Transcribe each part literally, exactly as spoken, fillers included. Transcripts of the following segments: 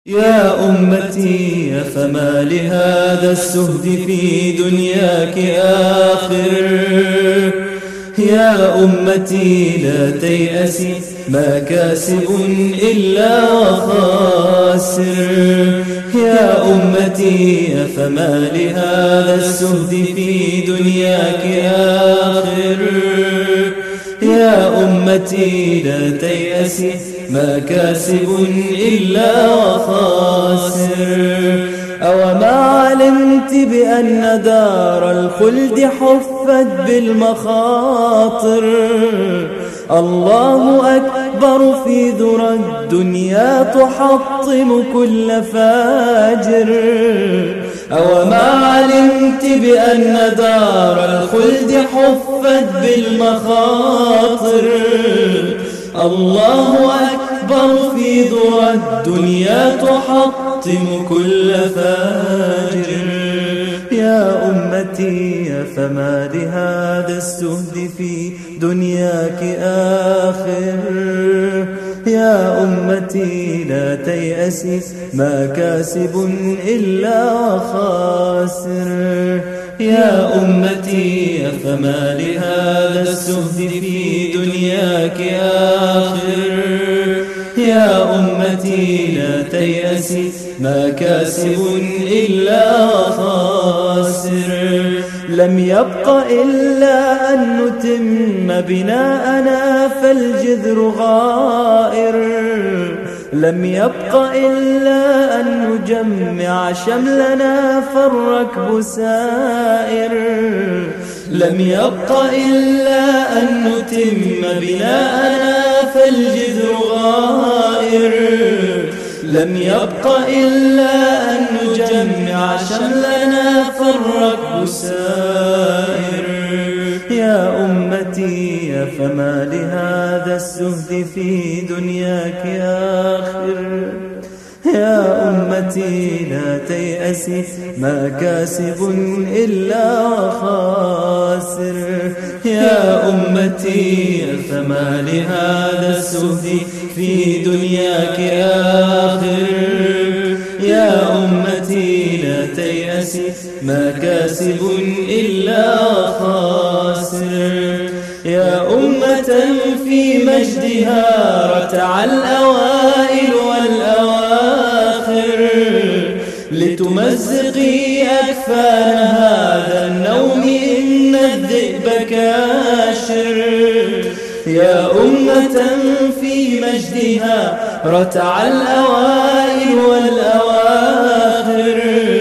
يا أمتي فما لهذا السهد في دنياك آخر. يا أمتي لا تيأسي ما كاسب إلا وخاسر. يا أمتي فما لهذا السهد في دنياك آخر. يا أمتي لا تيأسي ما كاسب إلا وخاسر. أوما علمت بأن دار الخلد حفت بالمخاطر. الله أكبر في ذرى الدنيا تحطم كل فاجر. أوما علمت بأن دار الخلد حفت بالمخاطر. الله أكبر في ذرى الدنيا تحطم كل فاجر. يا أمتي فما لهذا السهد في دنياك آخر. يا أمتي لا تيأسي ما كاسب إلا خاسر. يا أمتي فما لهذا السهد في دنياك آخر. يا أمتي لا تيأسي ما كاسب إلا خاسر. لم يبق إلا أن نتم بناءنا فالجذر غائر. لم يبق إلا أن نجمع شملنا فالركب سائر. لم يبق إلا أن نتم بناءنا فالجذر غائر. لم يبق إلا أن نجمع شملنا فالركب سائر. يا أمتي فما لهذا السهد في دنياك آخر. يا أمتي لا تيأسي ما كاسب إلا خاسر. يا أمتي فما لهذا السهد في دنياك آخر. يا أمتي لا تيأسي ما كاسب إلا خاسر. يا أمة في مجدها رتع الأوائل والأواخر. لتمزقي أكفان هذا النوم إن الذئب كاشر. يا أمة في مجدها رتع الأوائل والأواخر.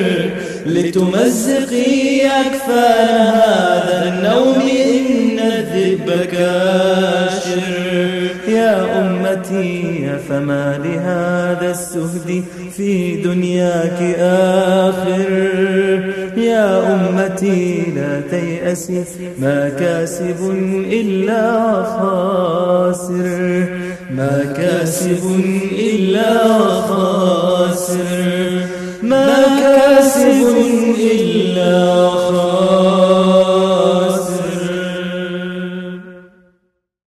لتمزقي أكفان هذا النوم إن الذئب كاشر. يا أمتي فما لهذا السهد في دنياك آخر. يا أمتي لا تيأسي ما كاسب إلا خاسر. ما كاسب إلا خاسر. ما كاسب إلا